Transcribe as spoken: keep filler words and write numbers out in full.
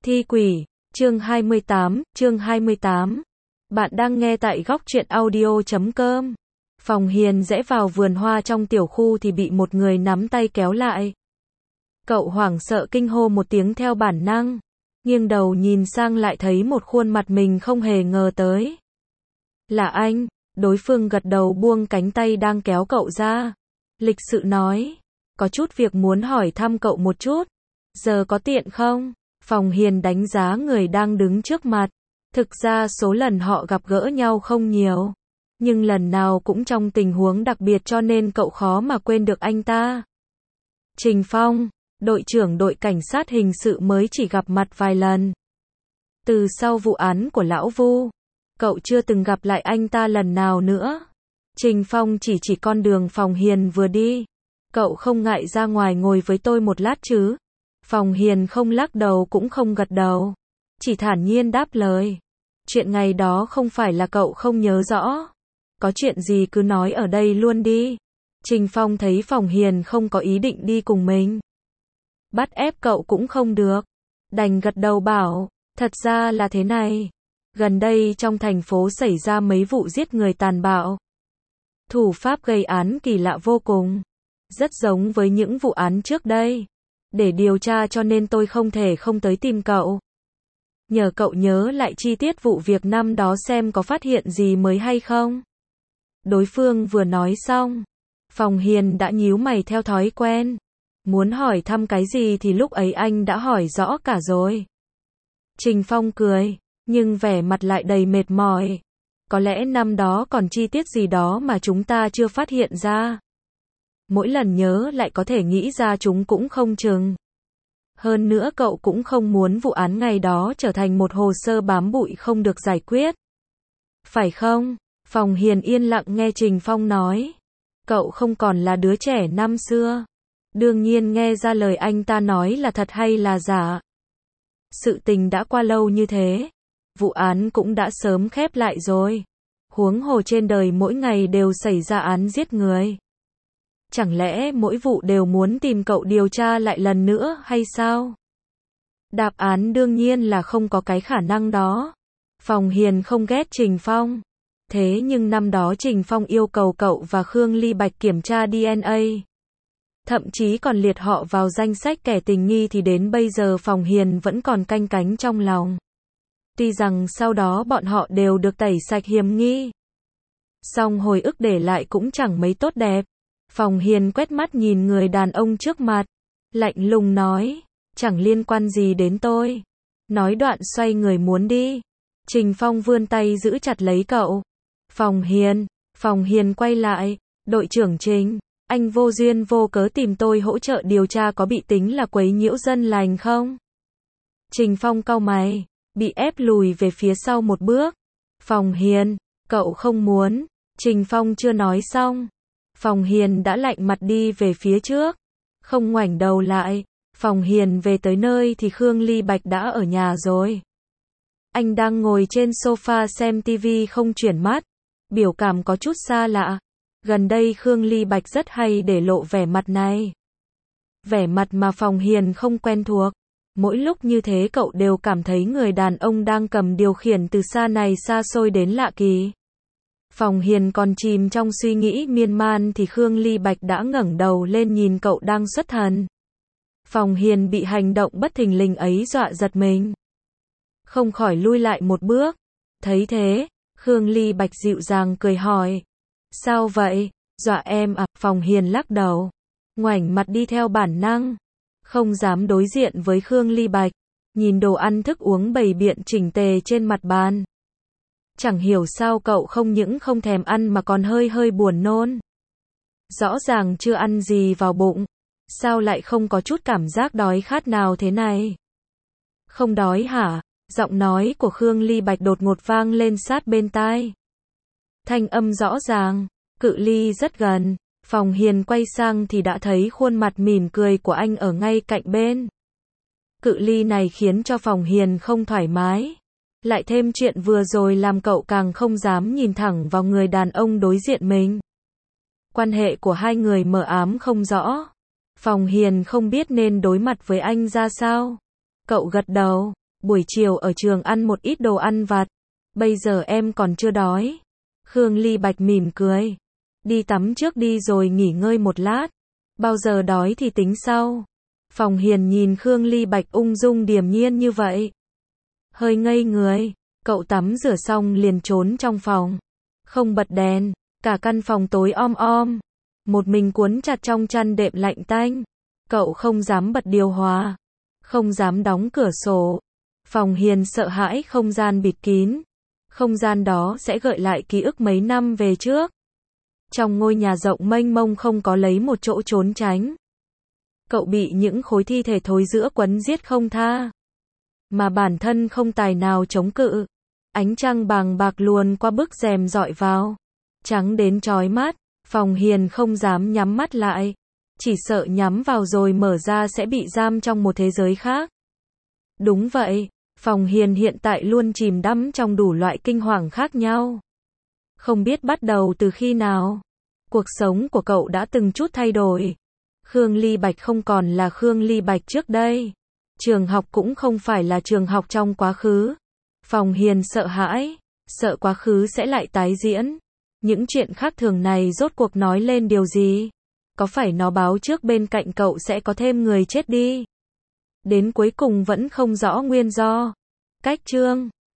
Thi quỷ, chương hai mươi tám, chương hai mươi tám. Bạn đang nghe tại góc truyện audio chấm com. Phòng Hiền rẽ vào vườn hoa trong tiểu khu thì bị một người nắm tay kéo lại. Cậu hoảng sợ kinh hô một tiếng theo bản năng, nghiêng đầu nhìn sang lại thấy một khuôn mặt mình không hề ngờ tới. Là anh, đối phương gật đầu buông cánh tay đang kéo cậu ra. Lịch sự nói, có chút việc muốn hỏi thăm cậu một chút, giờ có tiện không? Phòng Hiền đánh giá người đang đứng trước mặt. Thực ra số lần họ gặp gỡ nhau không nhiều, nhưng lần nào cũng trong tình huống đặc biệt cho nên cậu khó mà quên được anh ta. Trình Phong, đội trưởng đội cảnh sát hình sự mới chỉ gặp mặt vài lần. Từ sau vụ án của Lão Vu, cậu chưa từng gặp lại anh ta lần nào nữa. Trình Phong chỉ chỉ con đường Phòng Hiền vừa đi. Cậu không ngại ra ngoài ngồi với tôi một lát chứ? Phòng Hiền không lắc đầu cũng không gật đầu, chỉ thản nhiên đáp lời. Chuyện ngày đó không phải là cậu không nhớ rõ. Có chuyện gì cứ nói ở đây luôn đi. Trình Phong thấy Phòng Hiền không có ý định đi cùng mình, bắt ép cậu cũng không được, đành gật đầu bảo, thật ra là thế này. Gần đây trong thành phố xảy ra mấy vụ giết người tàn bạo. Thủ pháp gây án kỳ lạ vô cùng, rất giống với những vụ án trước đây. Để điều tra cho nên tôi không thể không tới tìm cậu. Nhờ cậu nhớ lại chi tiết vụ việc năm đó xem có phát hiện gì mới hay không. Đối phương vừa nói xong, Phòng Hiền đã nhíu mày theo thói quen. Muốn hỏi thăm cái gì thì lúc ấy anh đã hỏi rõ cả rồi. Trình Phong cười, nhưng vẻ mặt lại đầy mệt mỏi. Có lẽ năm đó còn chi tiết gì đó mà chúng ta chưa phát hiện ra. Mỗi lần nhớ lại có thể nghĩ ra chúng cũng không chừng. Hơn nữa cậu cũng không muốn vụ án ngày đó trở thành một hồ sơ bám bụi không được giải quyết. Phải không? Phòng Hiền yên lặng nghe Trình Phong nói. Cậu không còn là đứa trẻ năm xưa. Đương nhiên nghe ra lời anh ta nói là thật hay là giả. Sự tình đã qua lâu như thế. Vụ án cũng đã sớm khép lại rồi. Huống hồ trên đời mỗi ngày đều xảy ra án giết người. Chẳng lẽ mỗi vụ đều muốn tìm cậu điều tra lại lần nữa hay sao? Đáp án đương nhiên là không có cái khả năng đó. Phòng Hiền không ghét Trình Phong. Thế nhưng năm đó Trình Phong yêu cầu cậu và Khương Ly Bạch kiểm tra đê en a. Thậm chí còn liệt họ vào danh sách kẻ tình nghi thì đến bây giờ Phòng Hiền vẫn còn canh cánh trong lòng. Tuy rằng sau đó bọn họ đều được tẩy sạch hiểm nghi, song hồi ức để lại cũng chẳng mấy tốt đẹp. Phòng Hiền quét mắt nhìn người đàn ông trước mặt, lạnh lùng nói, chẳng liên quan gì đến tôi. Nói đoạn xoay người muốn đi. Trình Phong vươn tay giữ chặt lấy cậu. Phòng Hiền, Phòng Hiền quay lại, đội trưởng Trình, anh vô duyên vô cớ tìm tôi hỗ trợ điều tra có bị tính là quấy nhiễu dân lành không? Trình Phong cau mày, bị ép lùi về phía sau một bước. Phòng Hiền, cậu không muốn. Trình Phong chưa nói xong, Phòng Hiền đã lạnh mặt đi về phía trước, không ngoảnh đầu lại. Phòng Hiền về tới nơi thì Khương Ly Bạch đã ở nhà rồi. Anh đang ngồi trên sofa xem tivi không chuyển mắt, biểu cảm có chút xa lạ. Gần đây Khương Ly Bạch rất hay để lộ vẻ mặt này. Vẻ mặt mà Phòng Hiền không quen thuộc. Mỗi lúc như thế cậu đều cảm thấy người đàn ông đang cầm điều khiển từ xa này xa xôi đến lạ kỳ. Phòng Hiền còn chìm trong suy nghĩ miên man thì Khương Ly Bạch đã ngẩng đầu lên nhìn cậu đang xuất thần. Phòng Hiền bị hành động bất thình lình ấy dọa giật mình, không khỏi lui lại một bước. Thấy thế, Khương Ly Bạch dịu dàng cười hỏi, sao vậy, dọa em à? Phòng Hiền lắc đầu, ngoảnh mặt đi theo bản năng, không dám đối diện với Khương Ly Bạch, nhìn đồ ăn thức uống bày biện chỉnh tề trên mặt bàn. Chẳng hiểu sao cậu không những không thèm ăn mà còn hơi hơi buồn nôn. Rõ ràng chưa ăn gì vào bụng, sao lại không có chút cảm giác đói khát nào thế này? Không đói hả? Giọng nói của Khương Ly Bạch đột ngột vang lên sát bên tai. Thanh âm rõ ràng, cự ly rất gần. Phòng Hiền quay sang thì đã thấy khuôn mặt mỉm cười của anh ở ngay cạnh bên. Cự ly này khiến cho Phòng Hiền không thoải mái. Lại thêm chuyện vừa rồi làm cậu càng không dám nhìn thẳng vào người đàn ông đối diện mình. Quan hệ của hai người mờ ám không rõ. Phòng Hiền không biết nên đối mặt với anh ra sao. Cậu gật đầu, buổi chiều ở trường ăn một ít đồ ăn vặt. Bây giờ em còn chưa đói. Khương Ly Bạch mỉm cười. Đi tắm trước đi rồi nghỉ ngơi một lát. Bao giờ đói thì tính sau. Phòng Hiền nhìn Khương Ly Bạch ung dung điềm nhiên như vậy. Hơi ngây người, cậu tắm rửa xong liền trốn trong phòng. Không bật đèn, cả căn phòng tối om om. Một mình cuốn chặt trong chăn đệm lạnh tanh. Cậu không dám bật điều hòa, không dám đóng cửa sổ. Phòng Hiền sợ hãi không gian bịt kín. Không gian đó sẽ gợi lại ký ức mấy năm về trước. Trong ngôi nhà rộng mênh mông không có lấy một chỗ trốn tránh. Cậu bị những khối thi thể thối rữa quấn giết không tha. Mà bản thân không tài nào chống cự. Ánh trăng bàng bạc luồn qua bức rèm dọi vào. Trắng đến chói mắt. Phòng Hiền không dám nhắm mắt lại. Chỉ sợ nhắm vào rồi mở ra sẽ bị giam trong một thế giới khác. Đúng vậy, Phòng Hiền hiện tại luôn chìm đắm trong đủ loại kinh hoàng khác nhau. Không biết bắt đầu từ khi nào. Cuộc sống của cậu đã từng chút thay đổi. Khương Ly Bạch không còn là Khương Ly Bạch trước đây. Trường học cũng không phải là trường học trong quá khứ. Phòng Hiền sợ hãi, sợ quá khứ sẽ lại tái diễn. Những chuyện khác thường này rốt cuộc nói lên điều gì? Có phải nó báo trước bên cạnh cậu sẽ có thêm người chết đi? Đến cuối cùng vẫn không rõ nguyên do. Cách chương